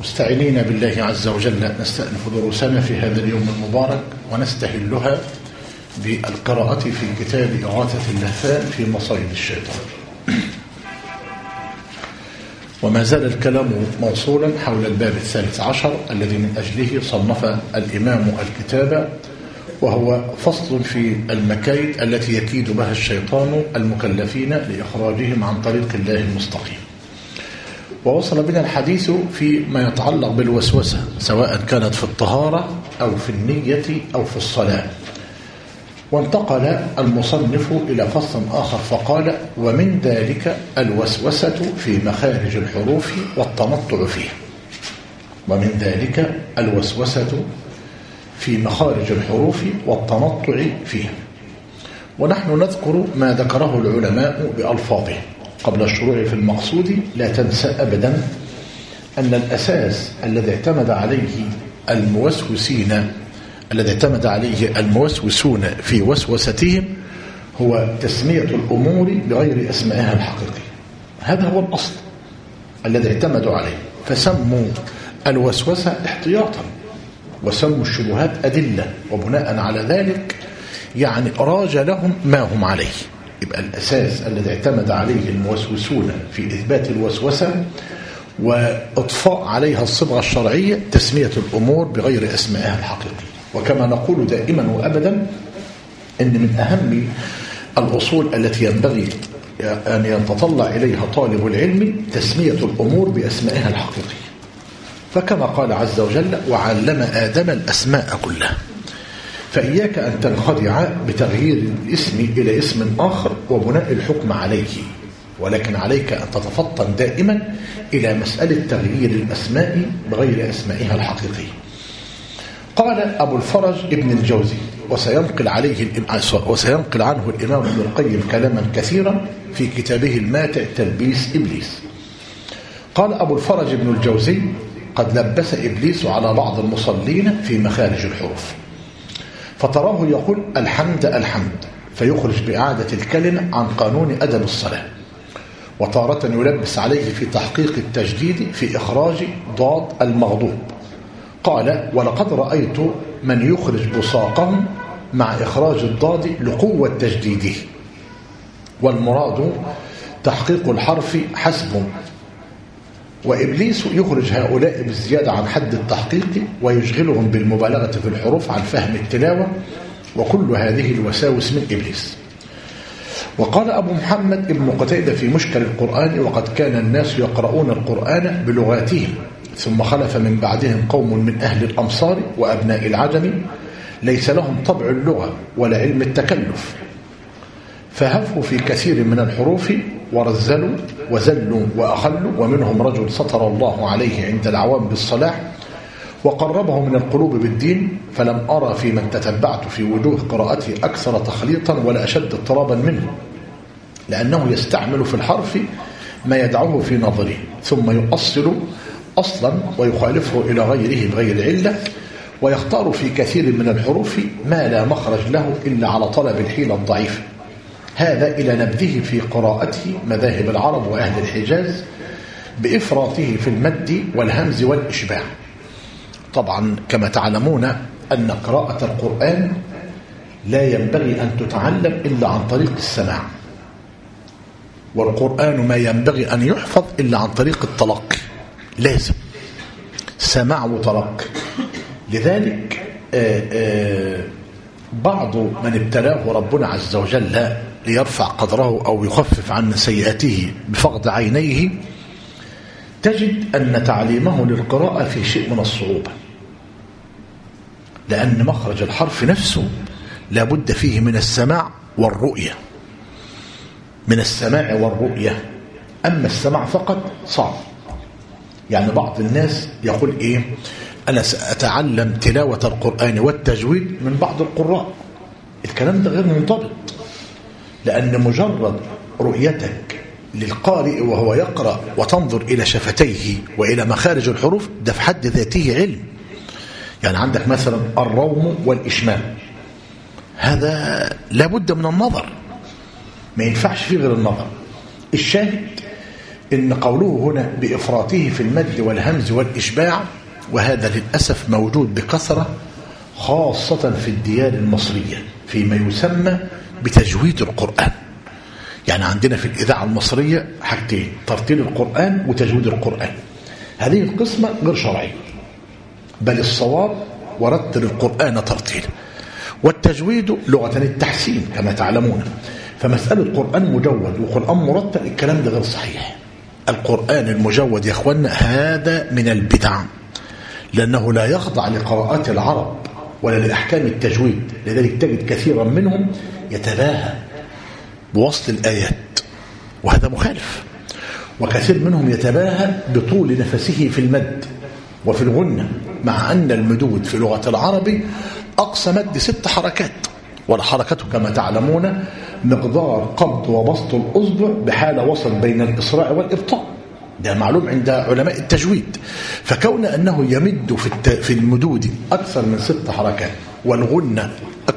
مستعينين بالله عز وجل نستأنف دروسنا في هذا اليوم المبارك ونستهلها بالقراءة في كتاب إغاثة اللهفان في مصائد الشيطان. وما زال الكلام موصولا حول الباب 13 الذي من أجله صنف الإمام الكتاب، وهو فصل في المكايد التي يكيد بها الشيطان المكلفين لإخراجهم عن طريق الله المستقيم. ووصل بنا الحديث فيما يتعلق بالوسوسة، سواء كانت في الطهارة أو في النية أو في الصلاة. وانتقل المصنف إلى فصل آخر فقال: ومن ذلك الوسوسة في مخارج الحروف والتنطع فيه. ومن ذلك الوسوسة في مخارج الحروف والتنطع فيه. ونحن نذكر ما ذكره العلماء بألفاظه قبل الشروع في المقصود. لا تنسى أبدا أن الأساس الذي اعتمد عليه الموسوسون في وسوستهم هو تسمية الأمور بغير أسمائها الحقيقية. هذا هو الأصل الذي اعتمدوا عليه، فسموا الوسوسة احتياطا وسموا الشبهات أدلة، وبناء على ذلك يعني راج لهم ما هم عليه. يبقى الأساس الذي اعتمد عليه الموسوسون في إثبات الوسوسة وإضفاء عليها الصبغة الشرعية تسمية الأمور بغير أسمائها الحقيقية. وكما نقول دائما وأبدا إن من أهم الأصول التي ينبغي أن يتطلع إليها طالب العلم تسمية الأمور بأسمائها الحقيقية. فكما قال عز وجل: وعلم آدم الأسماء كلها. فإياك أن تنخدع بتغيير الاسم إلى اسم آخر وبناء الحكم عليه، ولكن عليك أن تتفطن دائما إلى مسألة تغيير الأسماء بغير أسمائها الحقيقية. قال أبو الفرج ابن الجوزي، وسينقل عنه الإمام ابن القيم كلاما كثيرا في كتابه الماتع تلبيس إبليس. قال أبو الفرج ابن الجوزي: قد لبس إبليس على بعض المصلين في مخارج الحروف، فتراه يقول الحمد الحمد فيخرج بإعادة الكلمة عن قانون أدب الصلاة، وتارة يلبس عليه في تحقيق التجديد في إخراج ضاد المغضوب. قال: ولقد رأيت من يخرج بصاقهم مع إخراج الضاد لقوة تجديده، والمراد تحقيق الحرف حسب. وإبليس يخرج هؤلاء بالزيادة عن حد التحقيق ويشغلهم بالمبالغة في الحروف عن فهم التلاوة، وكل هذه الوساوس من إبليس. وقال أبو محمد ابن قتيدة في مشكل القرآن: وقد كان الناس يقرؤون القرآن بلغاتهم، ثم خلف من بعدهم قوم من أهل الأمصار وأبناء العجم ليس لهم طبع اللغة ولا علم التكلف، فهفوا في كثير من الحروف ورزلوا وزلوا وأخلوا، ومنهم رجل سطر الله عليه عند العوام بالصلاح وقربه من القلوب بالدين، فلم أرى في من تتبعت في وجوه قراءته أكثر تخليطا ولا أشد اضطرابا منه، لأنه يستعمل في الحرف ما يدعوه في نظره ثم يؤصل أصلا ويخالفه إلى غيره بغير علة، ويختار في كثير من الحروف ما لا مخرج له إلا على طلب الحيلة الضعيفة. هذا إلى نبذه في قراءته مذاهب العرب وأهل الحجاز بإفراطه في المد والهمز والإشباع. طبعا كما تعلمون أن قراءة القرآن لا ينبغي أن تتعلم إلا عن طريق السماع، والقرآن ما ينبغي أن يحفظ إلا عن طريق التلقي، لازم سماع وتلقي. لذلك بعض من ابتلاه ربنا عز وجل ليرفع قدره أو يخفف عن سيئاته بفقد عينيه، تجد أن تعليمه للقراءة في شيء من الصعوبة، لأن مخرج الحرف نفسه لابد فيه من السماع والرؤية، من السماع والرؤية. أما السماع فقط صعب. يعني بعض الناس يقول إيه: أنا سأتعلم تلاوة القرآن والتجويد من بعض القراء. الكلام ده غير منضبط، لأن مجرد رؤيتك للقارئ وهو يقرأ وتنظر إلى شفتيه وإلى مخارج الحروف ده في حد ذاته علم. يعني عندك مثلا الروم والإشمام، هذا لابد من النظر، ما ينفعش فيه غير النظر. الشاهد إن قوله هنا بإفراطه في المد والهمز والإشباع، وهذا للأسف موجود بكثرة خاصة في الديار المصرية فيما يسمى بتجويد القرآن. يعني عندنا في الإذاعة المصرية حاجتين: ترتيل القرآن وتجويد القرآن. هذه القسمة غير شرعية، بل الصواب ورتل القرآن ترتيلا، والتجويد لغة التحسين كما تعلمون. فمسألة القرآن مجود وقرآن مرتل الكلام ده غير صحيح. القرآن المجود يا أخوانا هذا من البدع، لأنه لا يخضع لقراءات العرب ولا لأحكام التجويد. لذلك تجد كثيرا منهم يتباهى بوصل الآيات، وهذا مخالف. وكثير منهم يتباهى بطول نفسه في المد وفي الغنة، مع أن المدود في لغة العرب أقصى مد 6 حركات، والحركة كما تعلمون مقدار قبض وبسط الأصبع بحالة وصل بين الإسراع والإبطاء، ده معلوم عند علماء التجويد. فكون أنه يمد في المدود أكثر من 6 حركات والغنة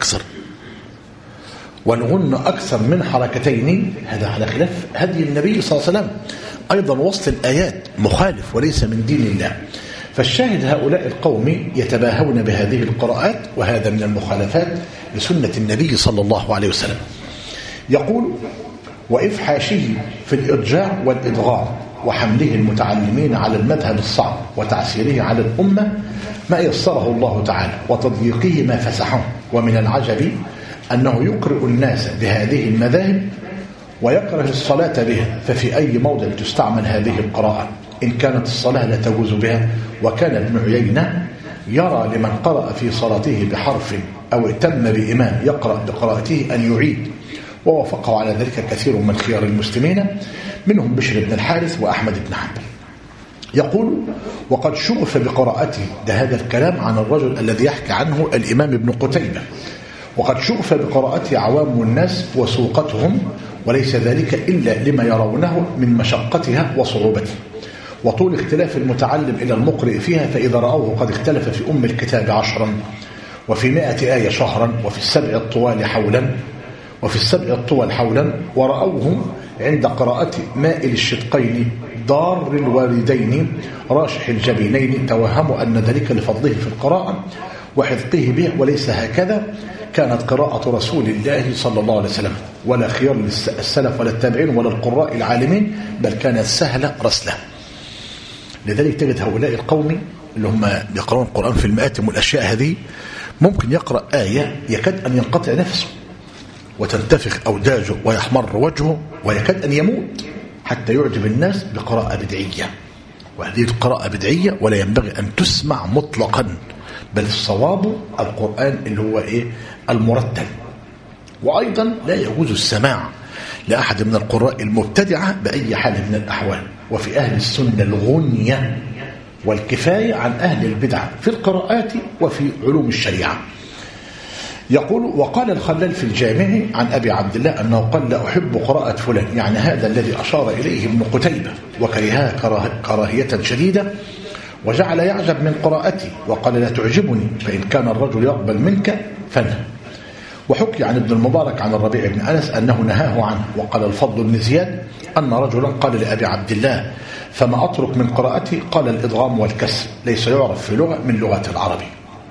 أكثر من حركتين، هذا على خلاف هدي النبي صلى الله عليه وسلم. أيضا وصل الآيات مخالف وليس من دين الله. فالشاهد هؤلاء القوم يتباهون بهذه القراءات، وهذا من المخالفات لسنة النبي صلى الله عليه وسلم. يقول: وإفحاشه في الإرجاع والإدغام وحمله المتعلمين على المذهب الصعب وتعسيره على الأمة ما يسره الله تعالى وتضييقه ما فسحه. ومن العجب أنه يقرئ الناس بهذه المذاهب ويكره الصلاة بها. ففي أي موضع تستعمل هذه القراءة إن كانت الصلاة لا تجوز بها؟ وكان ابن عيينة يرى لمن قرأ في صلاته بحرف أو ائتم بإمام يقرأ بقراءته أن يعيد، ووافقه على ذلك كثير من خيار المسلمين منهم بشر بن الحارث وأحمد بن حنبل. يقول: وقد شغف بقراءته، ده هذا الكلام عن الرجل الذي يحكي عنه الإمام ابن قتيبة، وقد شغف بقراءته عوام الناس وسوقتهم، وليس ذلك إلا لما يرونه من مشقتها وصعوبتها وطول اختلاف المتعلم إلى المقرئ فيها. فإذا رأوه قد اختلف في أم الكتاب 10 وفي 100 آية شهرا وفي السبع الطوال حولا ورأوه عند قراءة مائل الشدقين ضار الوالدين راشح الجبينين توهموا أن ذلك لفضله في القراءة وحفظه به، وليس هكذا كانت قراءة رسول الله صلى الله عليه وسلم، ولا خيار للسلف ولا التابعين ولا القراء العالمين، بل كانت سهلة رسلة. لذلك تجد هؤلاء القوم اللي هم يقرؤون القرآن في المآتم والأشياء هذه، ممكن يقرأ آية يكاد أن ينقطع نفسه وتنتفخ أوداجه ويحمر وجهه ويكاد أن يموت حتى يعجب الناس بقراءة بدعية. وهذه القراءة بدعية ولا ينبغي أن تسمع مطلقا، بل الصواب القرآن اللي هو المرتل. وأيضا لا يجوز السماع لأحد من القراء المبتدعة بأي حال من الأحوال. وفي أهل السنة الغنية والكفاية عن أهل البدع في القراءات وفي علوم الشريعة. يقول: وقال الخلال في الجامع عن أبي عبد الله أنه قال: لا أحب قراءة فلان، يعني هذا الذي أشار إليه ابن قتيبة، وكرهها كراهية شديدة وجعل يعجب من قراءتي، وقال: لا تعجبني، فإن كان الرجل يقبل منك فنه. وحكي عن ابن المبارك عن الربيع بن أنس أنه نهاه عنه. وقال الفضل بن زياد أن رجلا قال لأبي عبد الله: فما أترك من قراءتي؟ قال: الإدغام والكسر، ليس يعرف في لغة من لغة العرب.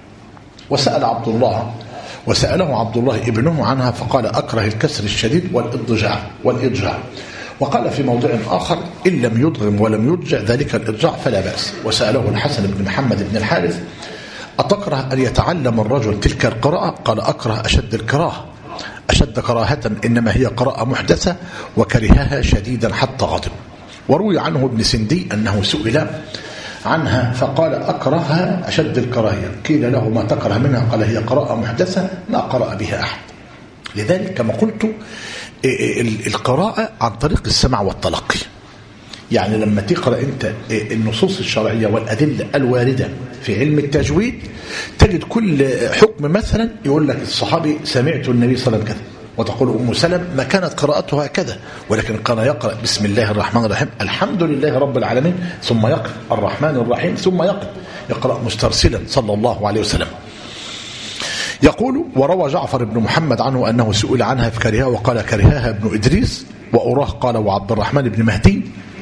وسأله عبد الله ابنه عنها فقال: أكره الكسر الشديد والإضجاع. وقال في موضع آخر: إن لم يدغم ولم يرجع ذلك الإرجاع فلا بأس. وسأله الحسن بن محمد بن الحارث: أتكره أن يتعلم الرجل تلك القراءة؟ قال: أكره أشد كراهة، إنما هي قراءة محدثة وكرهها شديدا حتى غضب. وروي عنه ابن سندي أنه سئل عنها فقال: أكرهها أشد الكراهية. قيل له: ما تكره منها؟ قال: هي قراءة محدثة ما قرأ بها أحد. لذلك كما قلت القراءة عن طريق السمع والتلقي. يعني لما تقرأ أنت النصوص الشرعية والأدلة الواردة في علم التجويد تجد كل حكم مثلا يقول لك الصحابي سمعت النبي صلى الله عليه وسلم كذا، وتقول أم سلم ما كانت قراءتها كذا، ولكن كان يقرأ بسم الله الرحمن الرحيم الحمد لله رب العالمين ثم يقرأ الرحمن الرحيم ثم يقرأ مسترسلا صلى الله عليه وسلم. يقول: وروى جعفر بن محمد عنه أنه سئل عنها فكرهها وقال: كرهها ابن إدريس وأراه قال وعبد الرحمن بن مهدي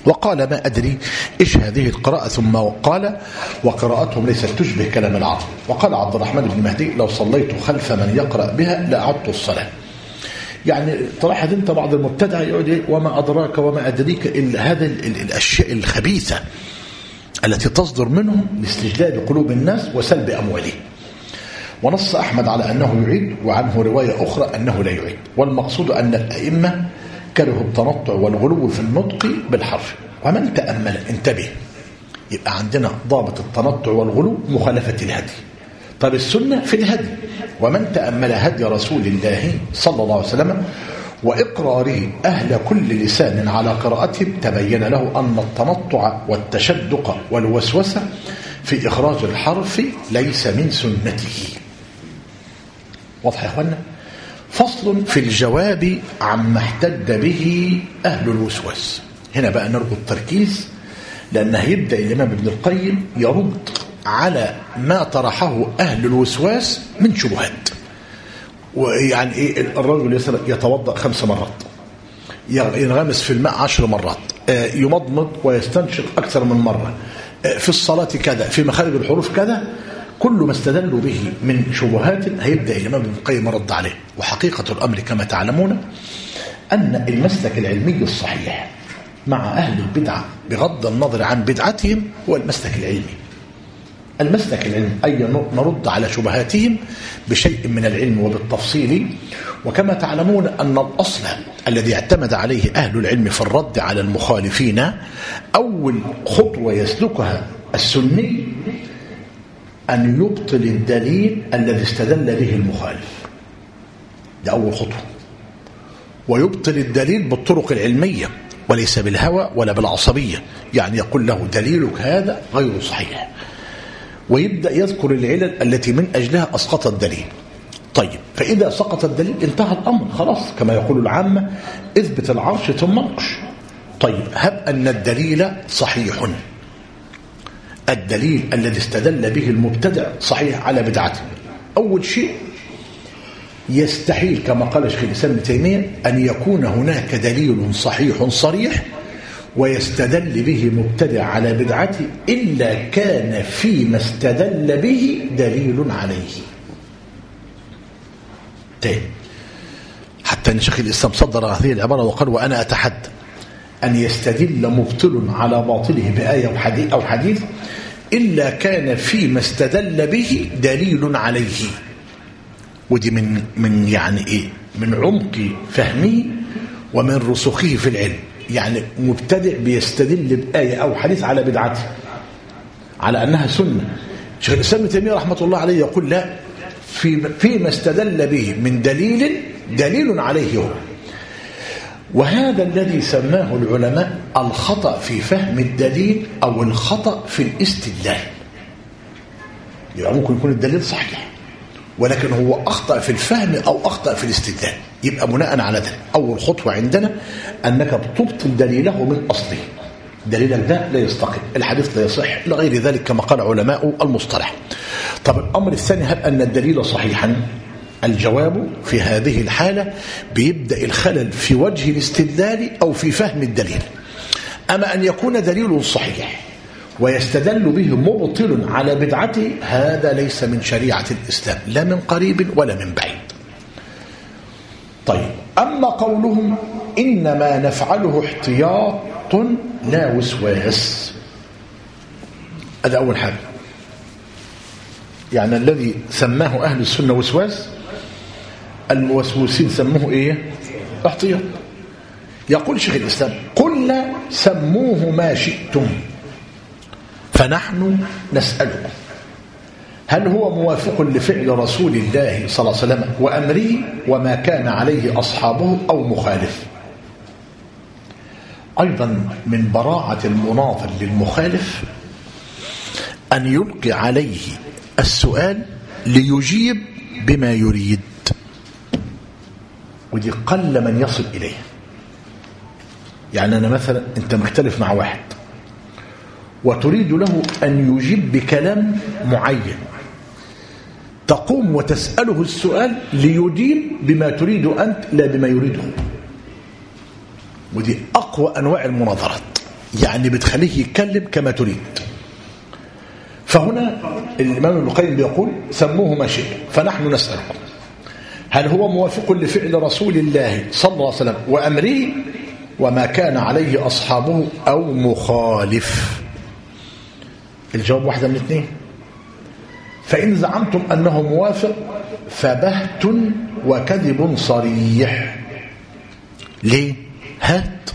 وقال ما أدري إيش هذه القراءة، ثم قال وقراءتهم ليست تشبه كلام العرب. وقال عبد الرحمن بن مهدي لو صليت خلف من يقرأ بها لأعدت الصلاة. يعني تلاحظ انت بعض المبتدع يقول وما أدراك وما أدريك، هذه الأشياء الخبيثة التي تصدر منهم لاستجلاب قلوب الناس وسلب أموالهم. ونص أحمد على أنه يعيد، وعنه رواية أخرى أنه لا يعيد. والمقصود أن الأئمة كرهوا التنطع والغلو في النطق بالحرف. ومن تأمل انتبه، يبقى عندنا ضابط التنطع والغلو مخالفة الهدي. طب السنة في الهدي، ومن تأمل هدي رسول الله صلى الله عليه وسلم وإقراره أهل كل لسان على قراءتهم تبين له أن التنطع والتشدق والوسوسة في إخراج الحرف ليس من سنته. واضح يا أخوانا؟ فصل في الجواب عما احتج به أهل الوسواس. هنا بقى نرجو التركيز، لأن هيبدأ الإمام ابن القيم يرد على ما طرحه أهل الوسواس من شبهات. ويعني إيه؟ الرجل يتوضأ 5 مرات، ينغمس في الماء 10 مرات، يمضمض ويستنشق أكثر من مرة، في الصلاة كذا، في مخارج الحروف كذا، كل ما استدلوا به من شبهات هيبدأ الإمام ابن القيم رد عليه. وحقيقة الأمر كما تعلمون أن المسلك العلمي الصحيح مع أهل البدعة بغض النظر عن بدعتهم هو المسلك العلمي. المسلك العلمي أي نرد على شبهاتهم بشيء من العلم وبالتفصيل. وكما تعلمون أن الأصل الذي اعتمد عليه أهل العلم في الرد على المخالفين أول خطوة يسلكها السني أن يبطل الدليل الذي استدل به المخالف. ده أول خطوة. ويبطل الدليل بالطرق العلمية وليس بالهوى ولا بالعصبية. يعني يقول له دليلك هذا غير صحيح، ويبدأ يذكر العلل التي من أجلها أسقط الدليل. طيب، فإذا سقط الدليل انتهى الأمر خلاص، كما يقول العامة اثبت العرش ثم انقش. طيب، هب أن الدليل صحيح، الدليل الذي استدل به المبتدع صحيح على بدعته. أول شيء يستحيل كما قال شيخ الإسلام ابن تيمية أن يكون هناك دليل صحيح صريح ويستدل به مبتدع على بدعته إلا كان فيما استدل به دليل عليه. تاني، حتى أن شيخ الإسلام صدر هذه العبارة وقال وأنا أتحدى أن يستدل مبطل على باطله بآية أو حديث إلا كان فيما استدل به دليل عليه. ودي من يعني إيه؟ من عمق فهمه ومن رسوخه في العلم. يعني مبتدع بيستدل بآية أو حديث على بدعته على أنها سنة. شيخ الإسلام ابن تيمية رحمة الله عليه يقول لا، فيما استدل به من دليل عليه هو. وهذا الذي سماه العلماء الخطأ في فهم الدليل أو الخطأ في الاستدلال. يبقى ممكن يكون الدليل صحيح ولكن هو أخطأ في الفهم أو أخطأ في الاستدلال. يبقى بناء على ذلك أول خطوة عندنا أنك بتبطل دليله من أصله. دليلك ده لا يستقيم، الحديث لا يصح إلى غير ذلك كما قال علماء المصطلح. طب الأمر الثاني، هل أن الدليل صحيحا؟ الجواب في هذه الحالة بيبدأ الخلل في وجه الاستدلال أو في فهم الدليل. أما أن يكون دليل صحيح ويستدل به مبطل على بدعته، هذا ليس من شريعة الإسلام لا من قريب ولا من بعيد. طيب، أما قولهم إنما نفعله احتياط لا وسواس، هذا أول حاجة. يعني الذي سماه أهل السنة وسواس الموسوسين سموه إيه؟ احتياط. يقول شيخ الإسلام قلنا سموه ما شئتم فنحن نسألكم هل هو موافق لفعل رسول الله صلى الله عليه وسلم وأمره وما كان عليه أصحابه أو مخالف؟ أيضا من براعة المناظر للمخالف أن يلقي عليه السؤال ليجيب بما يريد، ودي قل من يصل إليه. يعني أنا مثلا أنت مختلف مع واحد وتريد له أن يجيب بكلام معين، تقوم وتسأله السؤال ليجيب بما تريد أنت لا بما يريده. ودي أقوى أنواع المناظرات. يعني بتخليه يتكلم كما تريد. فهنا الإمام ابن القيم بيقول سموه ما شئتم، فنحن نسألكم هل هو موافق لفعل رسول الله صلى الله عليه وسلم وأمره وما كان عليه أصحابه أو مخالف؟ الجواب واحدة من اثنين. فإن زعمتم أنه موافق فبهت وكذب صريح. ليه؟ هات،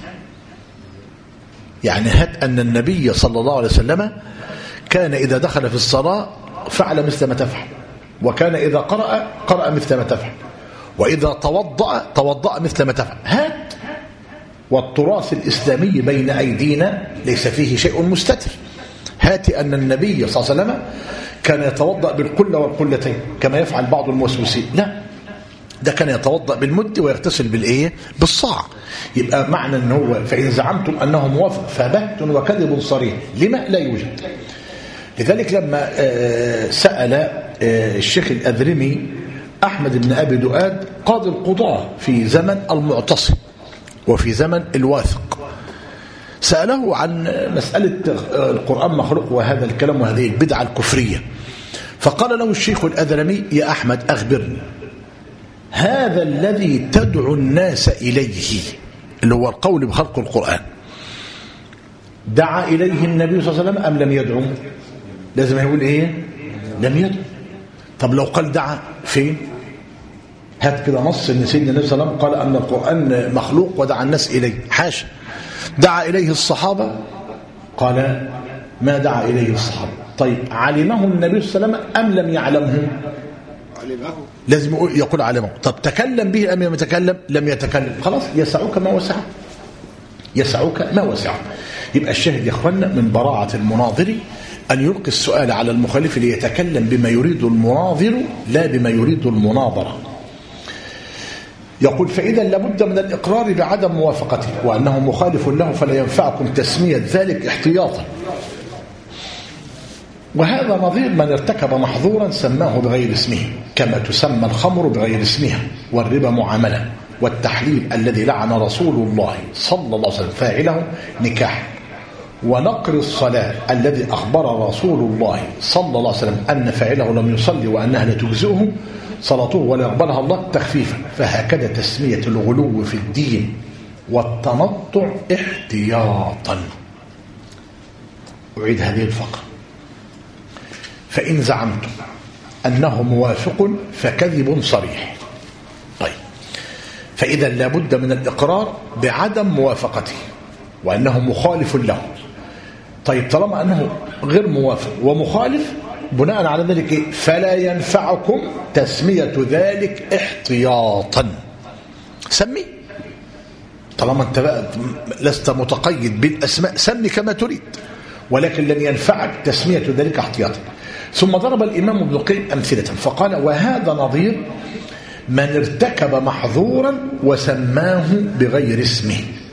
يعني هات أن النبي صلى الله عليه وسلم كان إذا دخل في الصلاة فعل مثل ما تفعل، وكان إذا قرأ مثل ما تفعل، وإذا توضأ مثل ما تفعل. هات. والتراث الإسلامي بين أيدينا ليس فيه شيء مستتر. هات أن النبي صلى الله عليه وسلم كان يتوضأ بالقلة والقلتين كما يفعل بعض الموسوسين. لا، ده كان يتوضأ بالمد ويغتسل بالإيه؟ بالصاع. يبقى معنى أنه هو فإن زعمتم أنه موافق فبهت وكذب صريح. لما لا يوجد؟ لذلك لما سأل الشيخ الأذرمي أحمد بن أبي دؤاد قاضي القضاة في زمن المعتصم وفي زمن الواثق، سأله عن مسألة القرآن مخلوق وهذا الكلام وهذه البدعة الكفرية، فقال له الشيخ الأذرمي يا أحمد أخبرني، هذا الذي تدعو الناس إليه اللي هو القول بخلق القرآن دعا إليه النبي صلى الله عليه وسلم أم لم يدعو؟ لازم يقول إيه؟ لم يدعو. طب لو قال دعا فين؟ هات كده نص ان سيدنا النبي صلى الله عليه وسلم قال ان القرآن مخلوق ودعا الناس إليه. حاشا. دعا إليه الصحابة؟ قال ما دعا إليه الصحابة. طيب علمه النبي صلى الله عليه وسلم أم لم يعلمه؟ علمه. لازم يقول علمه. طب تكلم به أم لم يتكلم؟ لم يتكلم. خلاص يسعك ما وسعه، يسعك ما وسعه. يبقى الشاهد يا اخوانا من براعة المناظر أن يلقي السؤال على المخالف ليتكلم بما يريد المناظر لا بما يريد المناظرة. يقول فإذا لابد من الإقرار بعدم موافقته وأنه مخالف له فلا ينفعكم تسمية ذلك احتياطا. وهذا نظير من ارتكب محظورا سماه بغير اسمه، كما تسمى الخمر بغير اسمها، والربا معاملة، والتحليل الذي لعن رسول الله صلى الله عليه وسلم فاعله نكاح، ونقر الصلاة الذي أخبر رسول الله صلى الله عليه وسلم أن فاعله لم يصلي وأنها لا تجزئه صلاته ولا يقبلها الله تخفيفا. فهكذا تسمية الغلو في الدين والتنطع احتياطا. أعيد هذه الفقرة. فإن زعمتم أنه موافق فكذب صريح. طيب، فإذا لابد من الإقرار بعدم موافقته وأنه مخالف له. طيب طالما أنه غير موافق ومخالف بناء على ذلك إيه؟ فلا ينفعكم تسمية ذلك احتياطا. سمي، طالما أنت بقى لست متقيد بالأسماء سمي كما تريد، ولكن لن ينفعك تسمية ذلك احتياطا. ثم ضرب الإمام ابن القيم أمثلة فقال وهذا نظير من ارتكب محظورا وسماه بغير اسمه،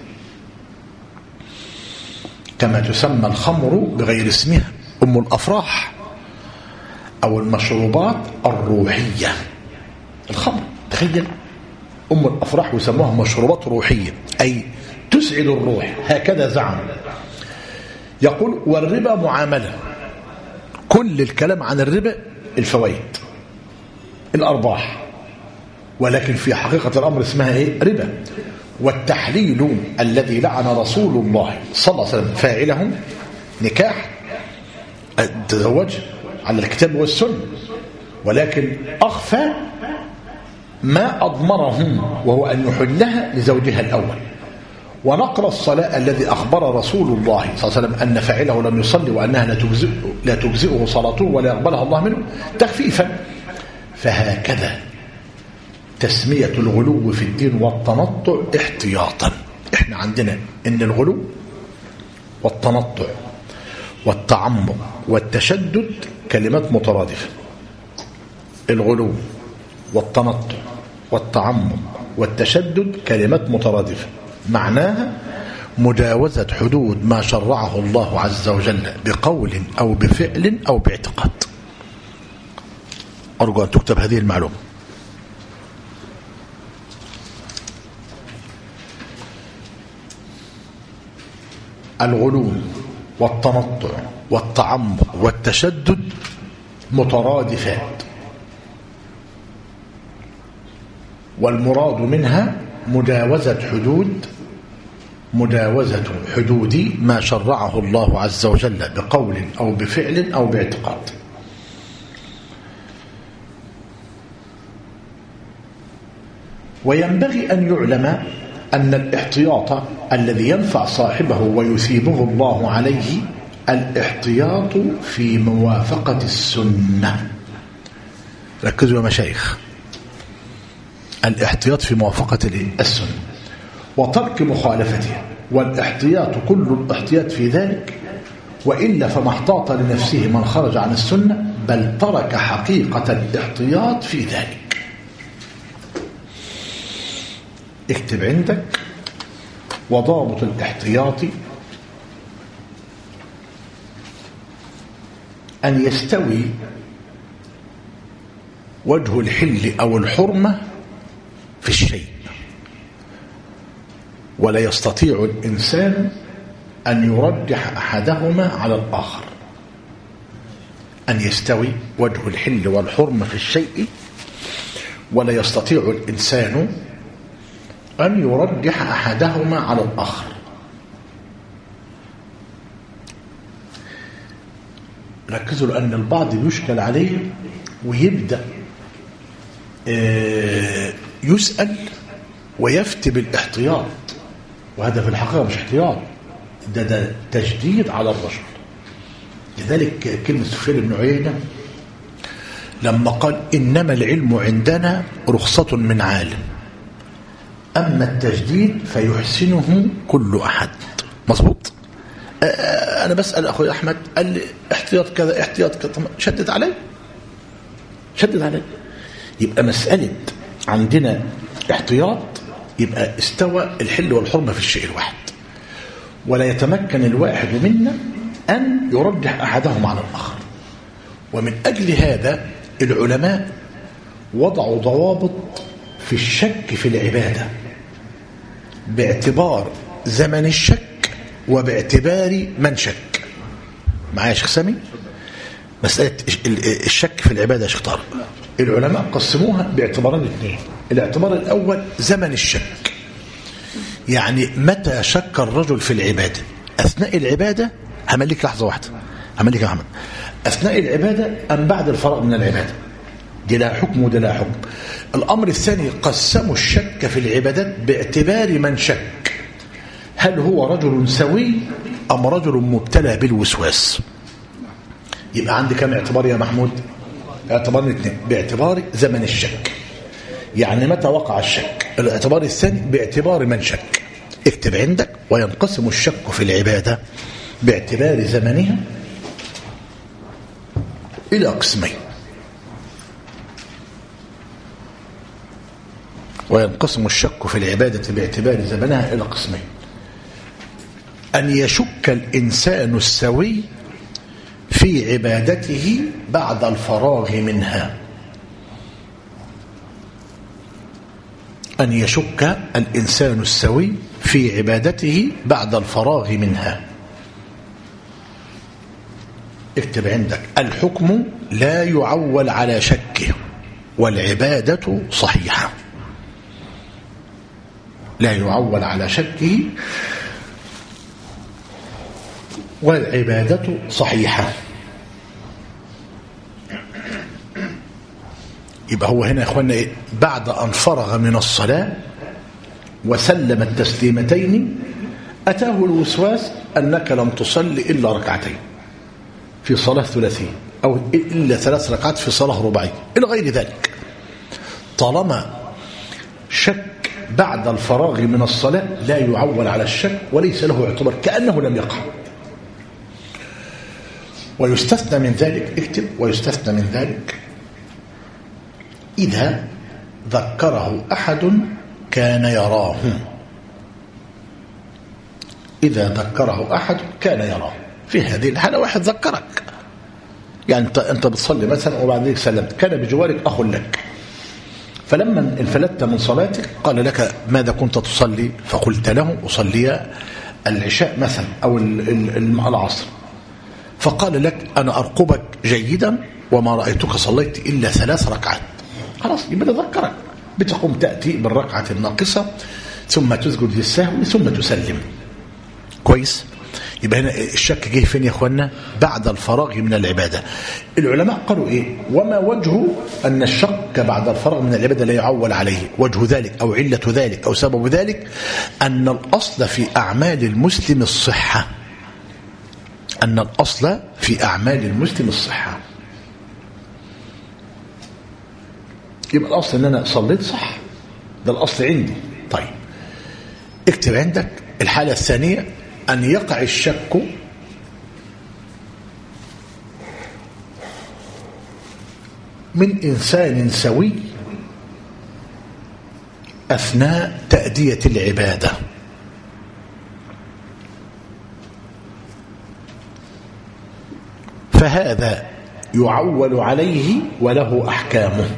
كما تسمى الخمر بغير اسمها أم الأفراح أو المشروبات الروحية. الخمر تخيل أم الأفراح وسموها مشروبات روحية أي تسعد الروح، هكذا زعم. يقول والربا معاملة، كل الكلام عن الربا الفوائد الأرباح، ولكن في حقيقة الأمر اسمها إيه؟ ربا. والتحليل الذي لعن رسول الله صلى الله عليه وسلم فاعله نكاح، التزوج على الكتاب والسنة، ولكن أخفى ما أضمره وهو أن يحلها لزوجها الأول. ونقر الصلاة الذي أخبر رسول الله صلى الله عليه وسلم أن فاعله لم يصلي وأنها لا تجزئه صلاته ولا يقبلها الله منه تخفيفا. فهكذا تسمية الغلو في الدين والتنطع احتياطا. احنا عندنا ان الغلو والتنطع والتعمق والتشدد كلمات مترادفة. الغلو والتنطع والتعمق والتشدد كلمات مترادفة، معناها مجاوزة حدود ما شرعه الله عز وجل بقول أو بفعل أو باعتقاد. أرجو أن تكتب هذه المعلومة. الغلو والتنطع والتعمق والتشدد مترادفات، والمراد منها مجاوزة حدود ما شرعه الله عز وجل بقول أو بفعل أو باعتقاد. وينبغي أن يعلم أن الاحتياط الذي ينفع صاحبه ويثيبه الله عليه الاحتياط في موافقة السنة. ركزوا يا مشايخ، الاحتياط في موافقة السنة وترك مخالفتها، والاحتياط كل الاحتياط في ذلك، وإلا فما احتاط لنفسه من خرج عن السنة، بل ترك حقيقة الاحتياط في ذلك. اكتب عندك: وضابط الاحتياط أن يستوي وجه الحل أو الحرمة في الشيء، ولا يستطيع الإنسان أن يرجح أحدهما على الآخر. أن يستوي وجه الحل والحرمة في الشيء، ولا يستطيع الإنسان أن يرجح أحدهما على الآخر. ركزوا، لأن البعض يشكل عليه ويبدأ يسأل ويفتي بالاحتياط، وهذا في الحقيقة مش احتياط، ده تجديد على الرجل. لذلك كلمة سفيان بن عيينة لما قال: إنما العلم عندنا رخصة من عالم، أما التجديد فيحسنه كل أحد. مظبوط. أنا بسأل أخوي أحمد، قال لي احتياط كذا احتياط كذا، شدد علي. يبقى مسألة عندنا احتياط، يبقى استوى الحل والحرمة في الشيء الواحد، ولا يتمكن الواحد منا أن يرجح أحدهم على الآخر. ومن أجل هذا العلماء وضعوا ضوابط في الشك في العبادة باعتبار زمن الشك وباعتبار من شك. معايا يا شيخ سامي؟ مسألة الشك في العبادة يا شيخ طارق، العلماء قسموها باعتبارين اثنين. الاعتبار الأول زمن الشك، يعني متى شك الرجل في العبادة؟ أثناء العبادة، هملك لحظة واحدة، هملك يا محمد، أثناء العبادة أم بعد الفراغ من العبادة؟ دي لا حكم وده لا حكم. الأمر الثاني قسموا الشك في العبادات باعتبار من شك، هل هو رجل سوي أم رجل مبتلى بالوسواس؟ يبقى عندي كم اعتبار يا محمود؟ اعتبارين اثنين، باعتبار زمن الشك، يعني متى وقع الشك. الاعتبار الثاني باعتبار من شك. اكتب عندك: وينقسم الشك في العبادة باعتبار زمنها إلى قسمين. وينقسم الشك في العبادة باعتبار زمنها إلى قسمين: أن يشك الإنسان السوي في عبادته بعد الفراغ منها. أن يشك الإنسان السوي في عبادته بعد الفراغ منها. اكتب عندك: الحكم لا يعول على شكه، والعبادة صحيحة. لا يعول على شكه والعبادة صحيحة. يبقى هو هنا يا اخوانا ايه؟ بعد ان فرغ من الصلاة وسلم التسليمتين اتاه الوسواس انك لم تصلي الا ركعتين في صلاة ثلاثية، او الا 3 ركعات في صلاة رباعية الى غير ذلك. طالما شك بعد الفراغ من الصلاة لا يعول على الشك وليس له اعتبار، كأنه لم يقع. ويستثنى من ذلك، اكتب: ويستثنى من ذلك إذا ذكره أحد كان يراه. إذا ذكره أحد كان يراه. في هذه الحالة واحد ذكرك، يعني أنت بتصلي مثلا وبعد ذلك سلمت، كان بجوارك أخ لك، فلما انفلتت من صلاتك قال لك: ماذا كنت تصلي؟ فقلت له: أصلي العشاء مثلا أو العصر، فقال لك أنا أرقبك جيدا وما رأيتك صليت إلا 3 ركعات، خلاص يبقى تذكرك، بتقوم تأتي بالركعة الناقصة ثم تسجد للسهو ثم تسلم. كويس؟ يبقى هنا الشك جه فين يا اخوانا؟ بعد الفراغ من العبادة. العلماء قالوا ايه؟ وما وجه أن الشك بعد الفراغ من العبادة لا يعول عليه؟ وجه ذلك أو علة ذلك أو سبب ذلك أن الأصل في أعمال المسلم الصحة، أن الأصل في أعمال المسلم الصحة. يبقى الأصل أن أنا صليت صح، ده الأصل عندي. طيب اكتب عندك الحالة الثانية أن يقع الشك من إنسان سوي أثناء تأدية العبادة، فهذا يعول عليه وله أحكامه،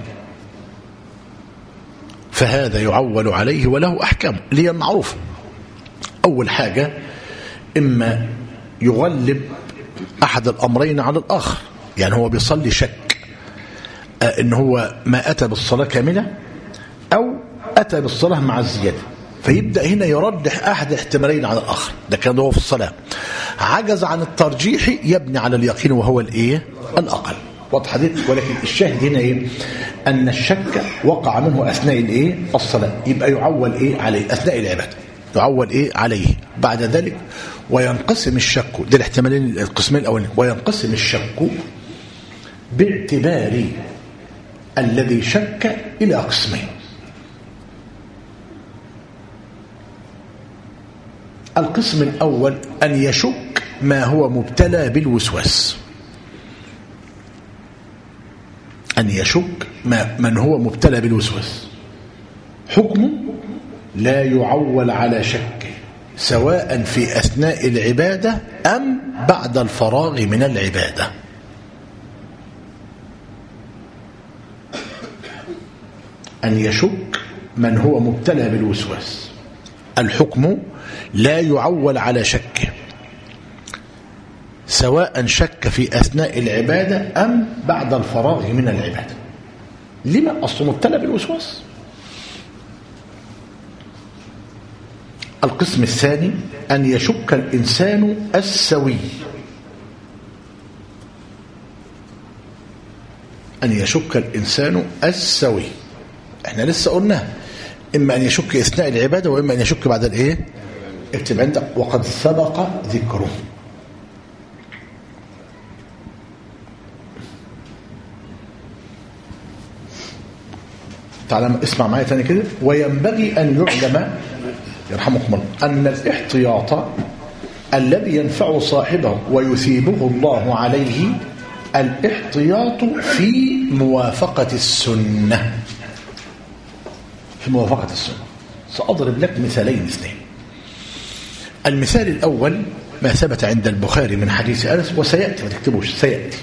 فهذا يعول عليه وله أحكامه اللي هي معروفة. أول حاجة إما يغلب أحد الأمرين على الآخر، يعني هو بيصلي شك إن هو ما أتى بالصلاة كاملة أو أتى بالصلاة مع الزيادة، فيبدأ هنا يرجح أحد الاحتمالين على الآخر. ده كان هو في الصلاة، عجز عن الترجيح يبني على اليقين وهو الإيه؟ الأقل. واضح دي؟ ولكن الشاهد هنا إيه؟ أن الشك وقع منه أثناء الإيه؟ الصلاة، يبقى يعول إيه عليه أثناء العبادة، يعول إيه عليه بعد ذلك. وينقسم الشك، ده الاحتمالين القسمين الأولين، وينقسم الشك باعتبار الذي شك إلى قسمين. القسم الأول أن يشك ما هو مبتلى بالوسواس، أن يشك من هو مبتلى بالوسواس، حكمه لا يعول على شكه سواء في أثناء العبادة أم بعد الفراغ من العبادة. أن يشك من هو مبتلى بالوسواس، الحكم لا يعول على شكه سواء شك في أثناء العبادة أم بعد الفراغ من العبادة. لما؟ أصله مبتلى بالوسواس. القسم الثاني أن يشك الإنسان السوي، أن يشك الإنسان السوي، احنا لسه قلنا إما أن يشك أثناء العبادة وإما أن يشك بعد الإيه؟ اكتب عندك وقد سبق ذكره. تعالى اسمع معايا تاني كده. وينبغي أن يعلم يرحمكم الله أن الاحتياط الذي ينفع صاحبه ويثيبه الله عليه الاحتياط في موافقة السنة، في موافقة السنة. سأضرب لك مثالين اثنين. المثال الأول ما ثبت عند البخاري من حديث أنس، وسيأتي ما تكتبوش، سيأتي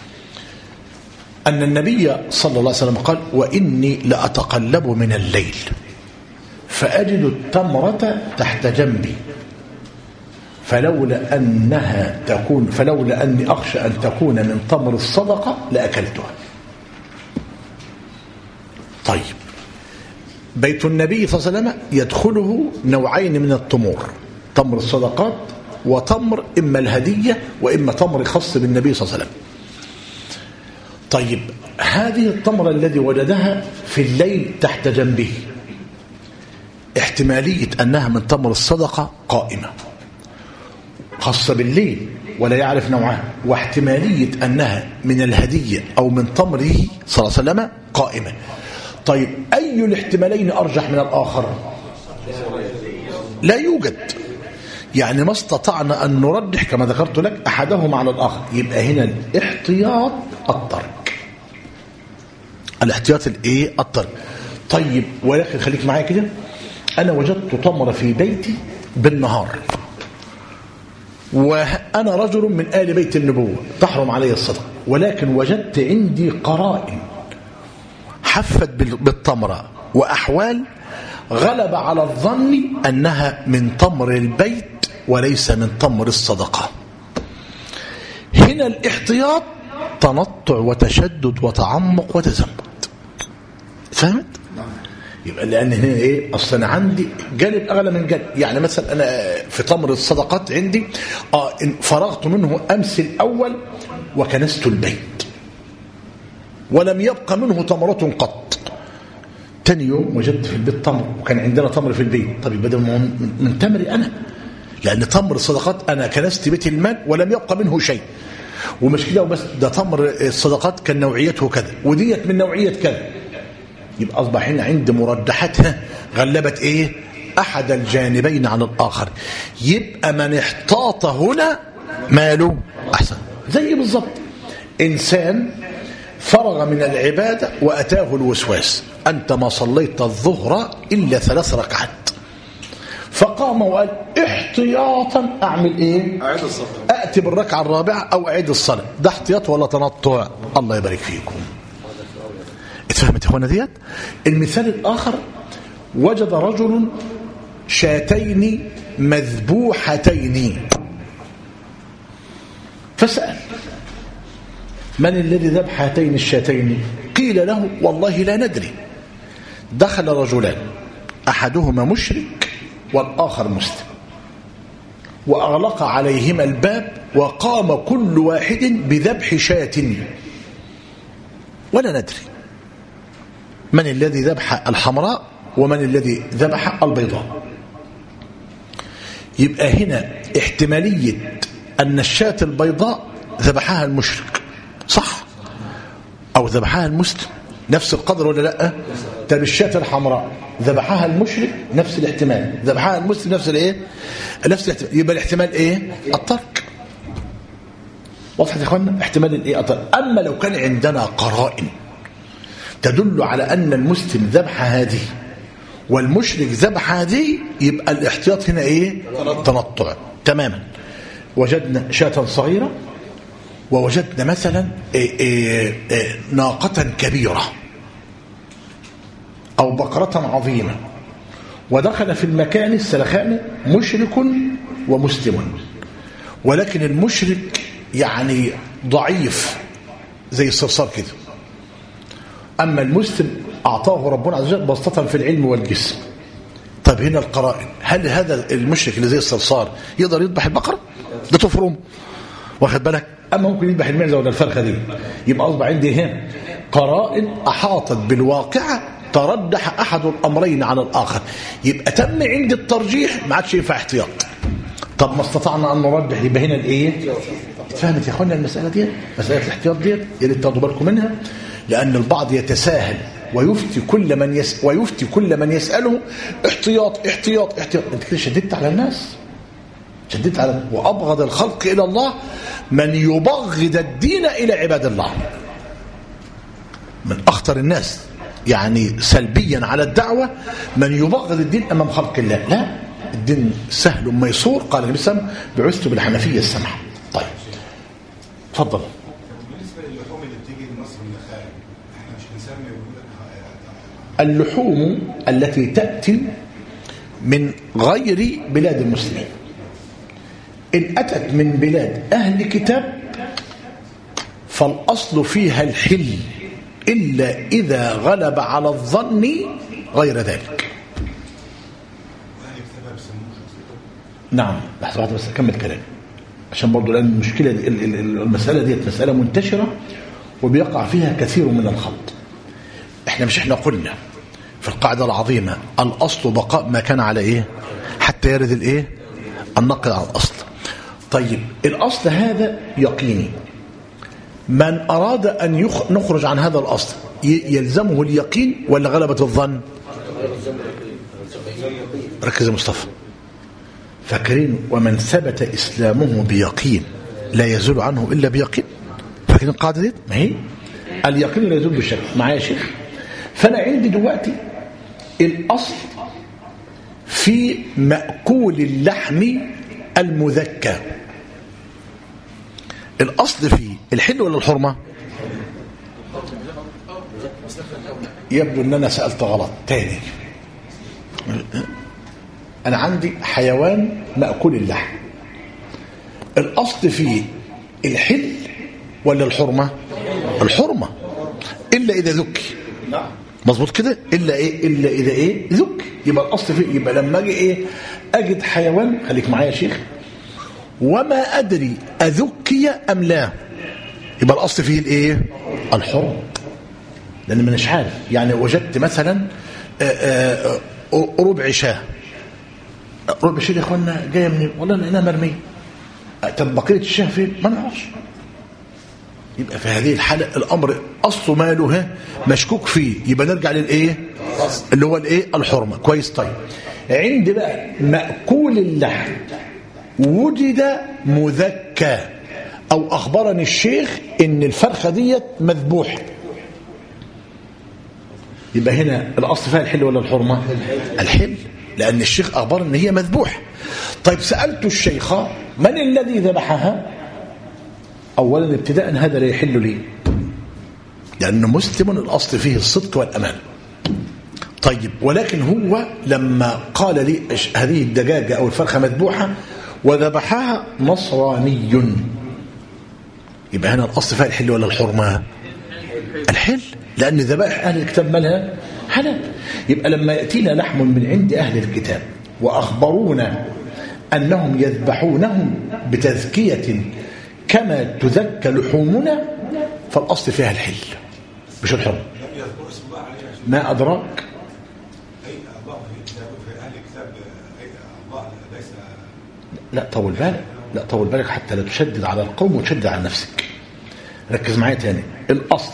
أن النبي صلى الله عليه وسلم قال: وإني لأتقلب من الليل فأجد التمرة تحت جنبي فلولا أني أخشى أن تكون من تمر الصدقة لأكلتها. طيب، بيت النبي صلى الله عليه وسلم يدخله نوعين من التمور، تمر الصدقات وتمر إما الهدية وإما تمر خاص بالنبي صلى الله عليه وسلم. طيب، هذه التمرة الذي وجدها في الليل تحت جنبه، احتمالية أنها من تمر الصدقة قائمة خاصة بالليل ولا يعرف نوعها، واحتمالية أنها من الهدية أو من تمره صلى الله عليه وسلم قائمة. طيب، أي الاحتمالين أرجح من الآخر؟ لا يوجد، يعني ما استطعنا أن نرجح كما ذكرت لك أحدهما على الآخر. يبقى هنا الاحتياط الترك، الاحتياط الايه؟ الترك. طيب، ولكن خليك معايا كده، أنا وجدت تمر في بيتي بالنهار وأنا رجل من آل بيت النبوة تحرم علي الصدقة، ولكن وجدت عندي قرائن حفت بالتمرة وأحوال غلب على الظن أنها من تمر البيت وليس من تمر الصدقة. هنا الاحتياط تنطع وتشدد وتعمق وتزمت. فهمت؟ يبقى لأن هنا إيه؟ أصلا أنا عندي جانب أغلى من جانب. يعني مثلا أنا في تمر الصدقات عندي فرغت منه أمس الأول وكنست البيت ولم يبقى منه تمرة قط. تاني يوم وجدت في البيت تمر وكان عندنا تمر في البيت. طب يبقى ده من تمري أنا، لأن تمر الصدقات أنا كنست بيت المال ولم يبقى منه شيء. ومش كده وبس، ده تمر الصدقات كان نوعيته كذا وديت من نوعية كذا. يبقى أصبح هنا عند مرجحاتها غلبت إيه؟ أحد الجانبين على الآخر. يبقى من احتاط هنا ماله أحسن. زي بالضبط إنسان فرغ من العبادة وأتاه الوسواس، أنت ما صليت الظهر إلا 3 ركعات، فقام وقال احتياطا أعمل إيه؟ أعيد الصلاة، أأتي بالركعة الرابعة أو أعيد الصلاة. ده احتياط ولا تنطع؟ الله يبارك فيكم. اتفهمت هنا ديت؟ المثال الآخر، وجد رجل شاتين مذبوحتين فسأل من الذي ذبح هاتين الشاتين؟ قيل له والله لا ندري. دخل رجلان أحدهما مشرك والآخر مسلم وأغلق عليهما الباب وقام كل واحد بذبح شاة ولا ندري من الذي ذبح الحمراء ومن الذي ذبح البيضاء. يبقى هنا احتمالية أن الشاة البيضاء ذبحها المشرك صح، أو ذبحها المسلم نفس القدر ولا لا؟ طب الشاة الحمراء ذبحها المشرك نفس الاحتمال، ذبحها المسلم نفس الايه؟ نفس الاحتمال. يبقى الاحتمال ايه؟ الترك. واضح يا اخوانا؟ احتمال الايه؟ الترك. اما لو كان عندنا قرائن تدل على أن المسلم ذبح هذه والمشرك ذبح هذه، يبقى الاحتياط هنا ايه؟ تنطع تماما. وجدنا شاة صغيرة ووجدنا مثلا ناقة كبيرة أو بقرة عظيمة، ودخل في المكان السلخان مشرك ومسلم، ولكن المشرك يعني ضعيف زي الصرصار كده، أما المسلم أعطاه ربنا عز وجل بسطة في العلم والجسم. طيب هنا القرائن، هل هذا المشرك اللي زي الصرصار يقدر يذبح البقرة؟ ده تفرم واخد بالك؟ أما ممكن يذبح المعزة ولا الفرخة دي. يبقى أصبح عندي هنا قرائن أحاطت بالواقعة ترجح أحد الأمرين على الآخر، يبقى تم عند الترجيح ما عادش ينفع احتياط. طب ما استطعنا أن نرجح، يبقى هنا الإيه؟ فهمت يا أخوانا المسألة دي؟ مسألة الاحتياط دي يا ريت تاخدوا بالكم منها، لأن البعض يتساهل ويفتي كل من يسأله احتياط احتياط احتياط. أنت كده شددت على الناس، شددت على وأبغض الخلق إلى الله من يبغض الدين إلى عباد الله. من أخطر الناس يعني سلبيا على الدعوة من يبغض الدين أمام خلق الله. لا، الدين سهل ميسور. قال النبي صلى الله عليه وسلم بعثت بالحنفية السمحة. طيب اتفضل. بالنسبة للحوم اللي بتيجي من مصر من الخارج، احنا مش بنسمي اللحوم التي تأتي من غير بلاد المسلمين إن أتت من بلاد أهل كتاب فالأصل فيها الحل إلا إذا غلب على الظن غير ذلك. نعم لحظة بس أكمل كلام عشان برضو، لأن المشكلة دي المسألة دي مسألة منتشرة وبيقع فيها كثير من الخلط. احنا قلنا في القاعدة العظيمة الأصل بقاء ما كان على إيه حتى يرد الإيه النقل على الأصل. طيب الأصل هذا يقيني، من أراد أن نخرج عن هذا الأصل يلزمه اليقين ولا غلبة الظن؟ ركز يا مصطفى. فاكرين ومن ثبت إسلامه بيقين لا يزول عنه إلا بيقين؟ فاكرين القاعدة دي؟ ما هي اليقين لا يزول بالشك. معايا يا شيخ؟ فأنا عندي دلوقتي الأصل في مأكول اللحم المذكى، الأصل فيه الحل ولا الحرمة؟ يبدو أن أنا سألت غلط تاني. أنا عندي حيوان مأكول اللحم، الأصل فيه الحل ولا الحرمة؟ الحرمة، إلا إذا ذكي. مظبوط كده؟ إلا إذا ذكي. يبقى الأصل فيه، يبقى لما أجي أجد حيوان، خليك معايا يا شيخ، وما أدري أذكي أم لا، يبقى الأصل فيه الحرمة، لأن مش عارف. يعني وجدت مثلا ربع شاه، ربع شاه يا اخوانا جايه منين؟ والله لقيناها مرميه. طب بقيه الشاه فين؟ ما نعرفش. يبقى في هذه الحاله الامر اصله ماله مشكوك فيه، يبقى نرجع اللي هو الحرمه. كويس. طيب عند بقى مأكول اللحم وجد مذكى، او اخبرني الشيخ ان الفرخه ديت مذبوحه، يبقى هنا الاصل فيها الحل ولا الحرمه؟ الحل، لان الشيخ اخبر ان هي مذبوحه. طيب سالت الشيخ من الذي ذبحها؟ اولا ابتداء هذا لا يحل لي، لانه مسلم الاصل فيه الصدق والامان. طيب ولكن هو لما قال لي هذه الدجاجه او الفرخه مذبوحه وذبحها نصراني، يبقى هنا الاصل فيها الحل ولا الحرمه؟ الحل، لأن ذبائح أهل الكتاب مالها حلال. يبقى لما يأتينا لحم من عند أهل الكتاب وأخبرونا أنهم يذبحونهم بتذكية كما تذكى لحومنا، فالأصل فيها الحل مش الحرم. ما أدراك؟ لا طول بالك، لا طول بالك حتى لا تشدد على القوم وتشدد على نفسك. ركز معايا تاني، الأصل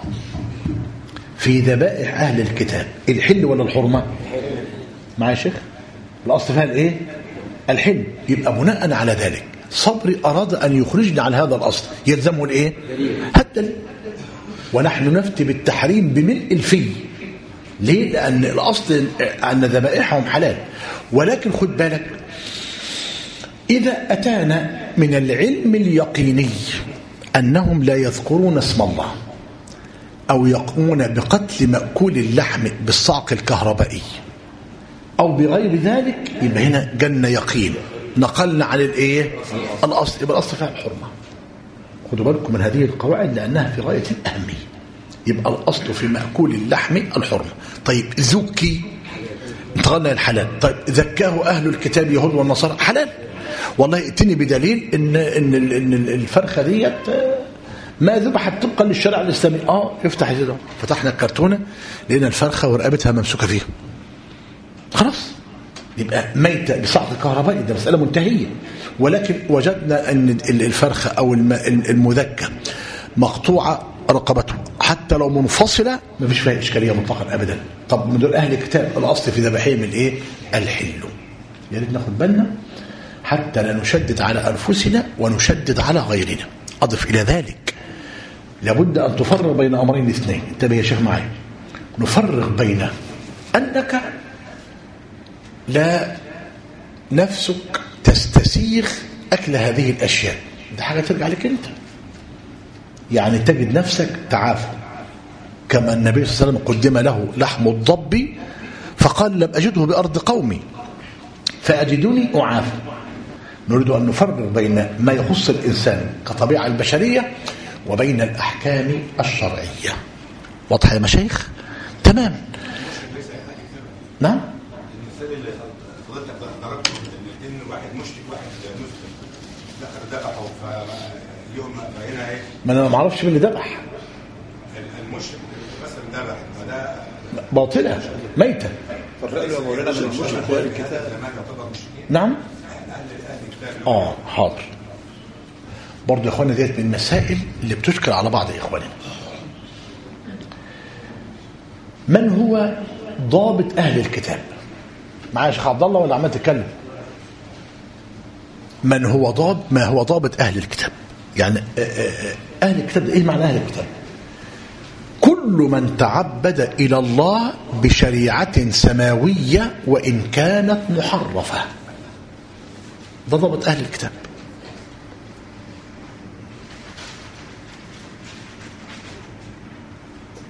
في ذبائح أهل الكتاب الحل ولا الحرمة؟ معايا يا شيخ؟ الأصل فيها الحل. يبقى بناء على ذلك صبري أراد أن يخرجنا على هذا الأصل، يلزمه حتى ونحن نفتي بالتحريم بملء الفي. ليه؟ لأن الأصل أن ذبائحهم حلال. ولكن خد بالك، إذا أتانا من العلم اليقيني أنهم لا يذكرون اسم الله أو يقومون بقتل مأكول اللحم بالصعق الكهربائي أو بغير ذلك، يبقى هنا جنة يقين، نقلنا عن الأصل، يبقى الأصل فيها الحرمة. خدوا بالكم من هذه القواعد لأنها في غاية الأهمية. يبقى الأصل في مأكول اللحم الحرمة. طيب ذكي، انتقلنا الحلال. طيب ذكاه أهل الكتاب يهود والنصارى حلال. والله ائتني بدليل إن الفرخة ديت ما ذبحت طبقا للشرع الإسلامي. افتح كده، فتحنا الكرتونة لقينا الفرخة ورقبتها ممسوكة فيها، خلاص يبقى ميتة بصعق الكهربائي، ده مسألة منتهية. ولكن وجدنا أن الفرخة أو المذكى مقطوعة رقبته حتى لو منفصلة ما فيش فيها إشكالية مطلقا أبدا. طب من دول أهل الكتاب الأصل في ذبحهم الحل. يا ريت ناخد بالنا حتى لا نشدد على أنفسنا ونشدد على غيرنا. أضف إلى ذلك لابد أن تفرق بين أمرين اثنين. انتبه يا شيخ معي، نفرق بين أنك لا نفسك تستسيغ أكل هذه الأشياء، ده حاجة ترجع لك أنت، يعني تجد نفسك تعافى، كما النبي صلى الله عليه وسلم قدم له لحم الضب فقال لم أجده بأرض قومي فأجدني أعافى. نريد أن نفرق بين ما يخص الإنسان كطبيعة البشرية وبين الأحكام الشرعية. واضح يا مشايخ؟ تمام. نعم. المثال اللي فضلتك ضربته ان واحد مشرك واحد مسلم دخل ذبحه فاليوم هنا ما انا ما اعرفش مين اللي ذبح. المشرك مثلا ذبح فده باطله ميته. فرق له مولانا من المشرك واهل الكتاب لما يعتبر مشركين. نعم. اهل الكتاب. حاضر. برضه يا اخوانا ديت من المسائل اللي بتشكل على بعض يا اخواننا. من هو ضابط أهل الكتاب؟ معايا يا شيخ عبد الله ولا عمال تتكلم؟ ما هو ضابط أهل الكتاب؟ يعني أهل الكتاب إيه معنى أهل الكتاب؟ كل من تعبد إلى الله بشريعة سماوية وإن كانت محرفة، ده ضابط أهل الكتاب.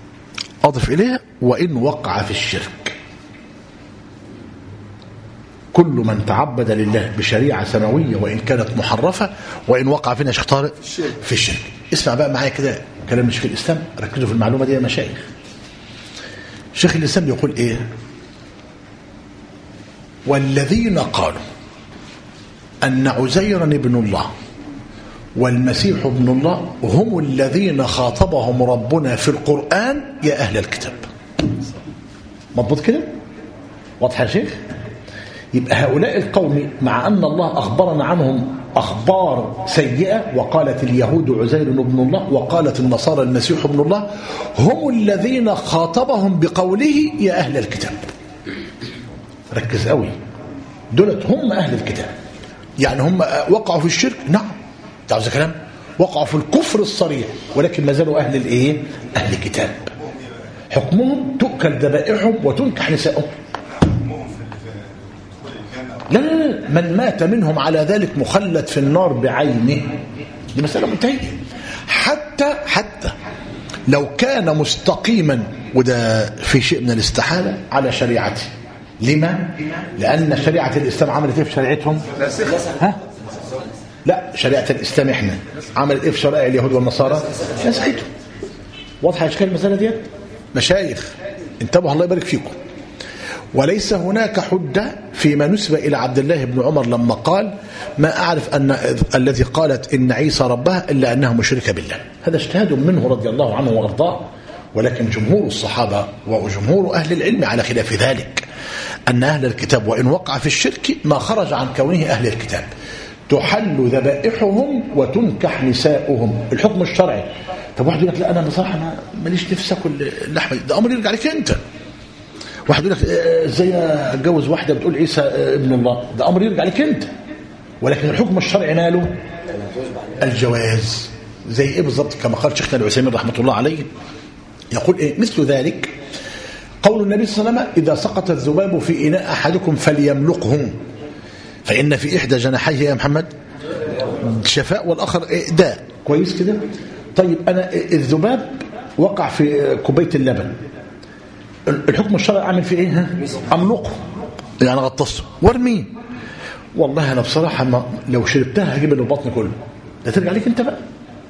أضف إليها وإن وقع في الشرك. كل من تعبد لله بشريعة سماوية وإن كانت محرفة وإن وقع فينا شيخ طارق في الشرك. اسمع بقى معايا كده كلام شيخ الإسلام، ركزوا في المعلومة دي يا مشايخ. شيخ الإسلام يقول إيه؟ والذين قالوا أن عزيرا ابن الله والمسيح ابن الله هم الذين خاطبهم ربنا في القرآن يا أهل الكتاب. مضبوط كده؟ واضح يا شيخ؟ يبقى هؤلاء القوم مع أن الله أخبرنا عنهم أخبار سيئة، وقالت اليهود عزير ابن الله وقالت النصارى المسيح ابن الله، هم الذين خاطبهم بقوله يا أهل الكتاب. ركز قوي، دولت هم أهل الكتاب، يعني هم وقعوا في الشرك، نعم تعرف كلام، وقعوا في الكفر الصريح ولكن ما زالوا أهل الإيه؟ أهل الكتاب. حكمهم تؤكل ذبائحهم وتنكح نسائهم. لا لا لا، من مات منهم على ذلك مخلد في النار بعينه، دي مسألة منتهية. حتى لو كان مستقيما، وده في شيء من الاستحالة، على شريعته. لما؟ لأن شريعة الإسلام عملت إيه في شريعتهم؟ ها؟ لا، شريعة الإسلام إحنا عملت إيه في شرائع اليهود والنصارى؟ نسختهم. واضحة أشكال المسألة دي؟ مشايخ انتبهوا الله يبارك فيكم. وليس هناك حجة فيما نسب إلى عبد الله بن عمر لما قال ما أعرف أن الذي قالت إن عيسى ربها إلا أنها مشركة بالله. هذا اجتهاد منه رضي الله عنه وأرضاه، ولكن جمهور الصحابة وجمهور أهل العلم على خلاف ذلك، أن أهل الكتاب وإن وقع في الشرك ما خرج عن كونه أهل الكتاب، تحل ذبائحهم وتنكح نساؤهم. الحكم الشرعي. طب واحد يقول لك لا أنا بصراحة ماليش نفسي أكل اللحمة، ده أمر يرجع لك أنت. واحد يقول لك ازاي اتجوز واحده بتقول عيسى ابن الله، ده امر يرجع لك انت. ولكن الحكم الشرعي ماله؟ الجواز. زي ايه بالظبط؟ كما قال شيخنا العثيمين رحمه الله عليه، يقول ايه مثل ذلك قول النبي صلى الله عليه وسلم اذا سقط الذباب في اناء احدكم فليملقه فان في احدى جناحيه يا محمد شفاء والاخر داء. كويس كده؟ طيب انا الذباب وقع في كوبايه اللبن، الحكم الشرعي اعمل فيه ايه؟ املقه، يعني غطسه وارميه. والله انا بصراحه ما لو شربتها هجيب له بطن كله، ده ترجع لك انت بقى.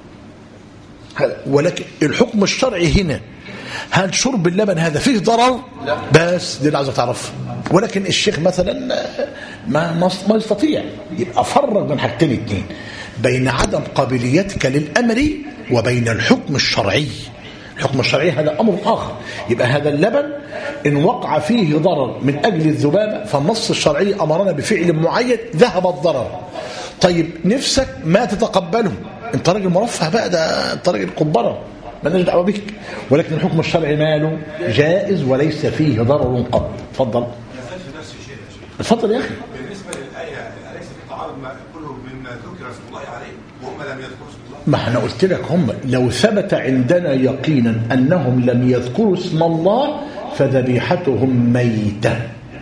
ولكن الحكم الشرعي هنا هل شرب اللبن هذا فيه ضرر؟ لا. بس دي اللي عايزه تعرفها. ولكن الشيخ مثلا ما يستطيع، يبقى فرق بين حاجتين اتنين، بين عدم قابليتك للامر وبين الحكم الشرعي. الحكم الشرعي هذا أمر آخر. يبقى هذا اللبن إن وقع فيه ضرر من أجل الذبابة فالنص الشرعي أمرنا بفعل معين ذهب الضرر. طيب نفسك ما تتقبله، أنت راجل مرفه بقى، ده أنت راجل قبرة ما لناش دعوة بك، ولكن الحكم الشرعي ماله جائز وليس فيه ضرر قط. اتفضل. اتفضل يا أخي. بالنسبة للآية أليس في تعارض ما كله مما ذكر اسم الله عليه وهم لم يذكروا اسم الله؟ ما احنا قلت لك هم لو ثبت عندنا يقينا أنهم لم يذكروا اسم الله فذبيحتهم ميتة.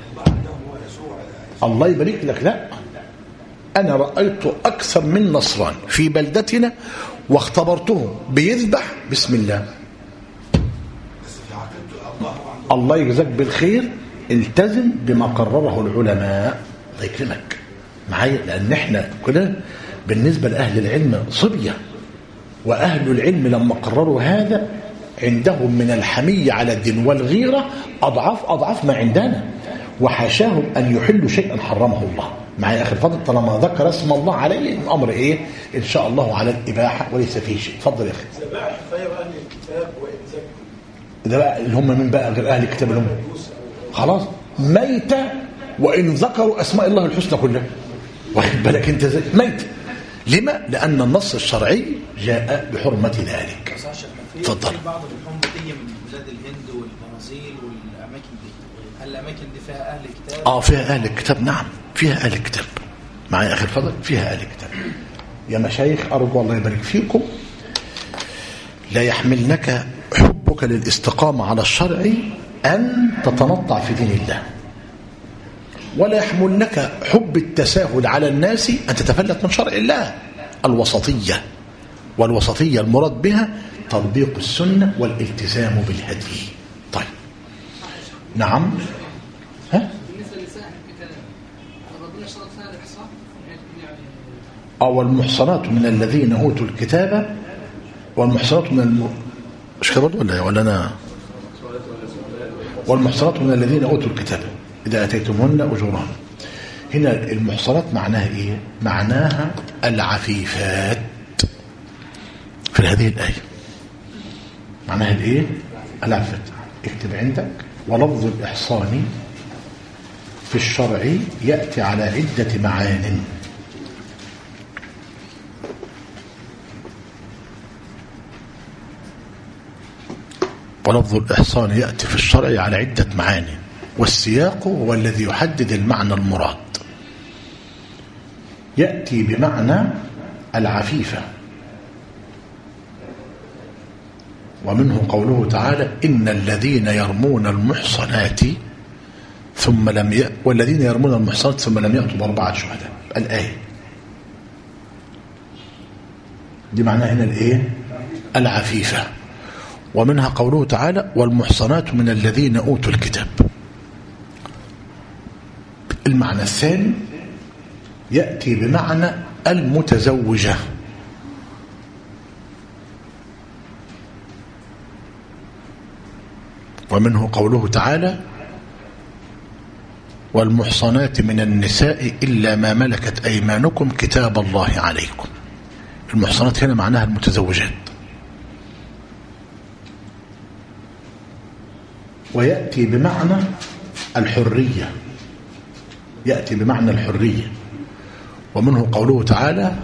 الله يبارك لك. لا، أنا رأيت أكثر من نصران في بلدتنا واختبرته بيذبح بسم الله. الله يجزاك بالخير، التزم بما قرره العلماء. الله يكرمك معايا، لأن احنا كده بالنسبة لأهل العلم صبية، وأهل العلم لما قرروا هذا عندهم من الحمية على الدين والغيرة أضعاف ما عندنا، وحاشاهم أن يحلوا شيئا حرمه الله. معايا أخي الفضل، طالما ذكر اسم الله عليه الأمر إيه إن شاء الله على الإباحة وليس فيه شيء. اتفضل يا أخي. ده بقى اللي هم من بقى غير أهل الكتاب، اللي هم خلاص ميتة وإن ذكروا أسماء الله الحسنى كلها. واخد بالك أنت زي ميتة. لما؟ لأن النص الشرعي جاء بحرمة ذلك. اتفضل. بعض اللحوم بتيجي من بلاد الهند والبرازيل والأماكن دي، هل الأماكن دي فيها أهل الكتاب؟ فيها أهل الكتاب، نعم فيها أهل الكتاب. معايا أخي الفضل، فيها أهل الكتاب. يا مشايخ أرجو الله يبارك فيكم لا يحملنك حبك للاستقامة على الشرع أن تتنطع في دين الله، ولا يحملنك حب التساهل على الناس أن تتفلت من شرع الله. الوسطية، والوسطية المراد بها تطبيق السنة والالتزام بالهدي. طيب نعم. ها؟ أو المحصنات من الذين أوتوا الكتاب والمحصنات من مش كده برضه ولا أنا والمحصنات من الذين أوتوا الكتاب إذا أتيتمهن أجورهن. هنا المحصنات معناها إيه؟ معناها العفيفات في هذه الآية. معناها الإيه؟ العفيفات. اكتب عندك ولفظ الإحصان في الشرع يأتي على عدة معان. ولفظ الإحصان يأتي في الشرع على عدة معاني، والسياق هو الذي يحدد المعنى المراد. يأتي بمعنى العفيفة، ومنه قوله تعالى إن الذين يرمون المحصنات والذين يرمون المحصنات ثم لم يأتوا بأربعة شهداء. الآية دي معناها هنا الإيه؟ العفيفة. ومنها قوله تعالى والمحصنات من الذين أوتوا الكتاب. المعنى الثاني يأتي بمعنى المتزوجة، ومنه قوله تعالى والمحصنات من النساء إلا ما ملكت أيمانكم كتاب الله عليكم. المحصنات هنا معناها المتزوجات. ويأتي بمعنى الحرية، يأتي بمعنى الحرية، ومنه قوله تعالى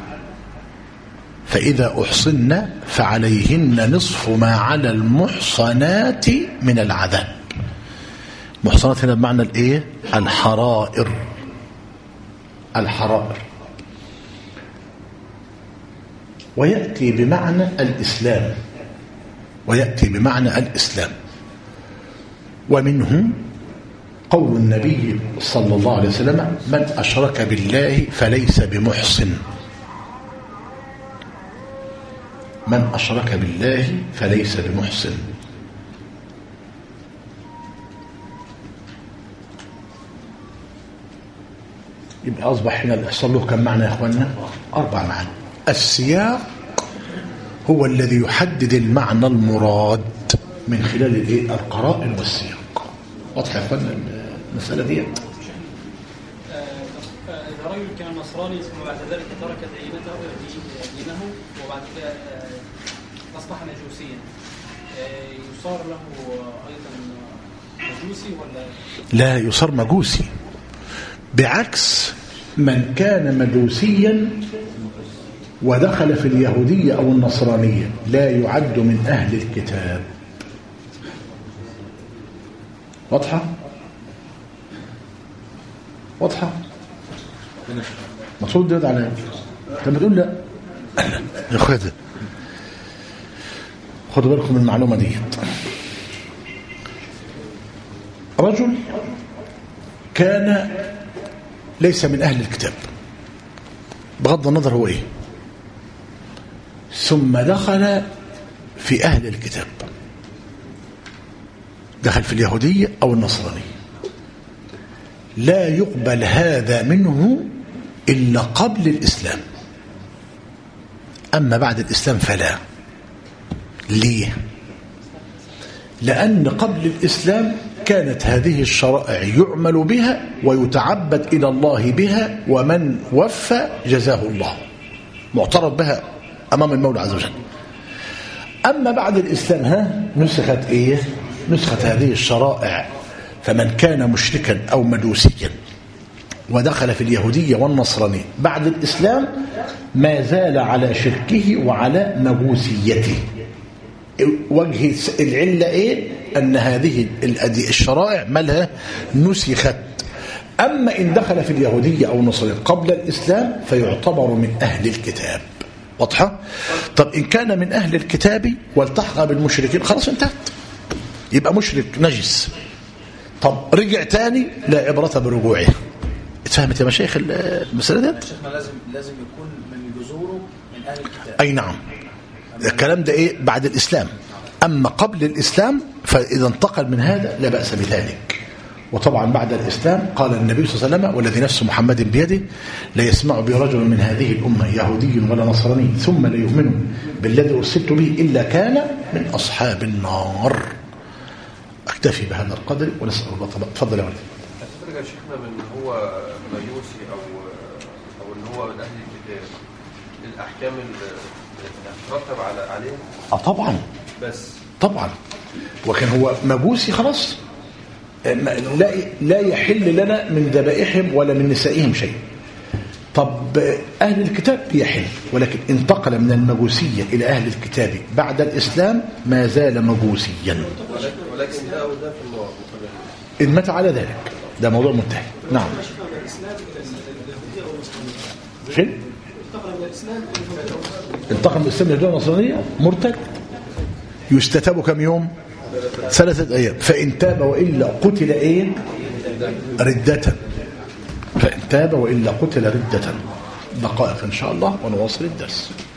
فإذا أحصن فعليهن نصف ما على المحصنات من العذاب. محصنات هنا بمعنى الإيه؟ الحرائر. الحرائر. ويأتي بمعنى الإسلام، ويأتي بمعنى الإسلام. ومنه قول النبي صلى الله عليه وسلم من أشرك بالله فليس بمحصن. من أشرك بالله فليس بمحصن. يبقى أصبح هنا الإحصان له كم معنى يا أخوانا؟ 4 معاني. السياق هو الذي يحدد المعنى المراد من خلال الإيه؟ القرائن والسياق. واضح يا أخوانا المسألة دي؟ إذا رجل كان نصراني ثم بعد ذلك ترك دينه وبعد كده أصبح مجوسيا، يصار له أيضا مجوسي ولا؟ لا يصار مجوسي، بعكس من كان مجوسيا ودخل في اليهودية أو النصرانية لا يعد من أهل الكتاب. واضحة؟ واضحة؟ مقصود ده على لما تقول لا يا أخوة خدوا بالكم من المعلومة دي. رجل كان ليس من أهل الكتاب بغض النظر هو إيه، ثم دخل في أهل الكتاب، دخل في اليهودية أو النصرانية، لا يقبل هذا منه إلا قبل الإسلام، أما بعد الإسلام فلا. ليه؟ لأن قبل الإسلام كانت هذه الشرائع يعمل بها ويتعبد إلى الله بها، ومن وفى جزاه الله، معترف بها أمام المولى عز وجل. أما بعد الإسلام نسخت إيه؟ نسخت هذه الشرائع، فمن كان مشركا أو مجوسيا ودخل في اليهودية والنصرانية بعد الإسلام ما زال على شركه وعلى مجوسيته. وجه العلة إيه؟ أن هذه الشرائع مالها نسخت. أما إن دخل في اليهودية أو النصرانية قبل الإسلام فيعتبر من أهل الكتاب. واضحة؟ طب إن كان من أهل الكتاب والتحق بالمشركين خلاص انتهت، يبقى مشرك نجس. طب رجع تاني لا عبرة برجوعه. اتفهمت يا مشايخ المسألة دي؟ لازم يكون من جذوره من أهل الكتاب. أي نعم. الكلام ده إيه؟ بعد الإسلام. أما قبل الإسلام فإذا انتقل من هذا لا بأس بذلك. وطبعا بعد الإسلام قال النبي صلى الله عليه وسلم والذي نفس محمد بيده لا يسمع بي رجل من هذه الأمة يهودي ولا نصراني ثم لا يؤمن بالذي أرسلت به إلا كان من أصحاب النار. أكتفي بهذا القدر ونسأل الله. تفضل يا ولد. أتفرج يا شيخنا من هو مجوسي أو إن هو من أهل الكتاب الأحكام اللي تترتب عليه؟ طبعا بس طبعا. وكان هو مجوسي خلاص لا يحل لنا من ذبائحهم ولا من نسائهم شيء. طب أهل الكتاب يحل، ولكن انتقل من المجوسية إلى أهل الكتاب بعد الإسلام ما زال مجوسيا، ولكن ده وده في النار إن مات على ذلك. ده موضوع منتهي. نعم. فين؟ انتقل من الإسلام إلى النصرانية مرتد، يستتاب كم يوم؟ 3 أيام. فإن تاب وإلا قتل إيه؟ ردة. فإن تاب وإلا قتل ردة. دقائق إن شاء الله ونواصل الدرس.